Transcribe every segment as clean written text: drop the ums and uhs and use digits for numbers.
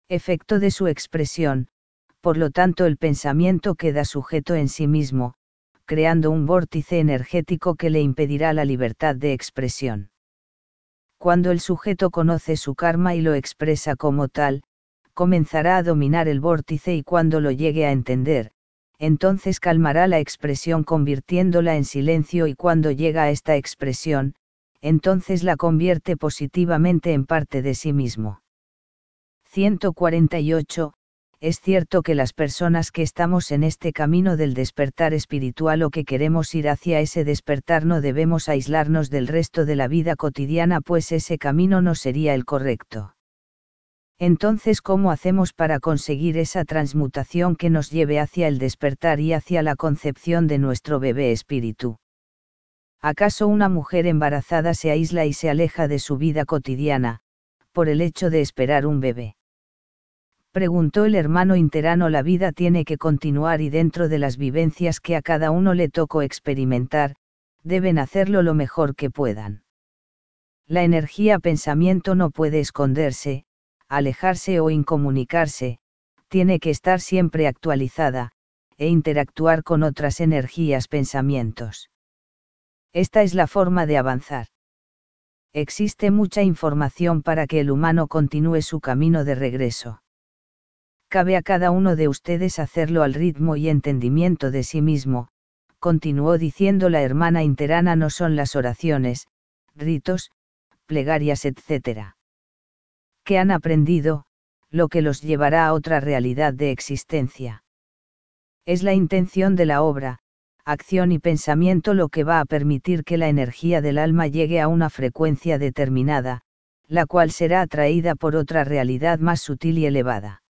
efecto de su expresión, por lo tanto el pensamiento queda sujeto en sí mismo, creando un vórtice energético que le impedirá la libertad de expresión. Cuando el sujeto conoce su karma y lo expresa como tal, comenzará a dominar el vórtice y cuando lo llegue a entender, entonces calmará la expresión convirtiéndola en silencio y cuando llega a esta expresión, entonces la convierte positivamente en parte de sí mismo. 148. Es cierto que las personas que estamos en este camino del despertar espiritual o que queremos ir hacia ese despertar no debemos aislarnos del resto de la vida cotidiana pues ese camino no sería el correcto. Entonces, ¿cómo hacemos para conseguir esa transmutación que nos lleve hacia el despertar y hacia la concepción de nuestro bebé espíritu? ¿Acaso una mujer embarazada se aísla y se aleja de su vida cotidiana, por el hecho de esperar un bebé? Preguntó el hermano interano. La vida tiene que continuar y dentro de las vivencias que a cada uno le tocó experimentar, deben hacerlo lo mejor que puedan. La energía pensamiento no puede esconderse, alejarse o incomunicarse, tiene que estar siempre actualizada, e interactuar con otras energías pensamientos. Esta es la forma de avanzar. Existe mucha información para que el humano continúe su camino de regreso. Cabe a cada uno de ustedes hacerlo al ritmo y entendimiento de sí mismo, continuó diciendo la hermana interana. No son las oraciones, ritos, plegarias etc. que han aprendido, lo que los llevará a otra realidad de existencia. Es la intención de la obra, acción y pensamiento lo que va a permitir que la energía del alma llegue a una frecuencia determinada, la cual será atraída por otra realidad más sutil y elevada.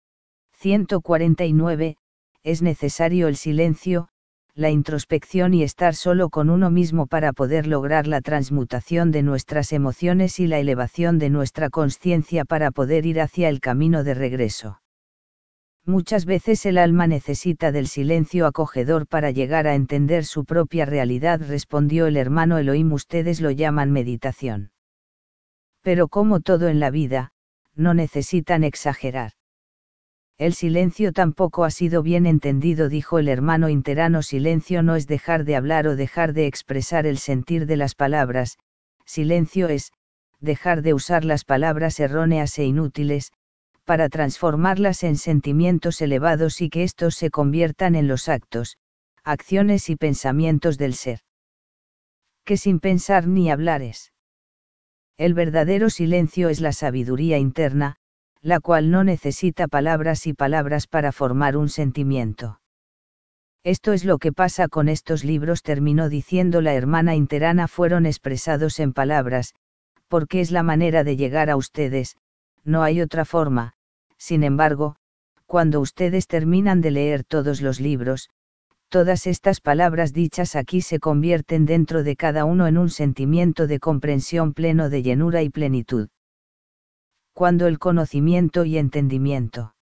149. Es necesario el silencio, la introspección y estar solo con uno mismo para poder lograr la transmutación de nuestras emociones y la elevación de nuestra conciencia para poder ir hacia el camino de regreso. Muchas veces el alma necesita del silencio acogedor para llegar a entender su propia realidad, respondió el hermano Elohim. Ustedes lo llaman meditación. Pero como todo en la vida, no necesitan exagerar. El silencio tampoco ha sido bien entendido, dijo el hermano interano. Silencio no es dejar de hablar o dejar de expresar el sentir de las palabras, silencio es, dejar de usar las palabras erróneas e inútiles, para transformarlas en sentimientos elevados y que estos se conviertan en los actos, acciones y pensamientos del ser. Que sin pensar ni hablar es. El verdadero silencio es la sabiduría interna, la cual no necesita palabras y palabras para formar un sentimiento. Esto es lo que pasa con estos libros, terminó diciendo la hermana interana. Fueron expresados en palabras, porque es la manera de llegar a ustedes, no hay otra forma. Sin embargo, cuando ustedes terminan de leer todos los libros, todas estas palabras dichas aquí se convierten dentro de cada uno en un sentimiento de comprensión pleno de llenura y plenitud. Cuando el conocimiento y entendimiento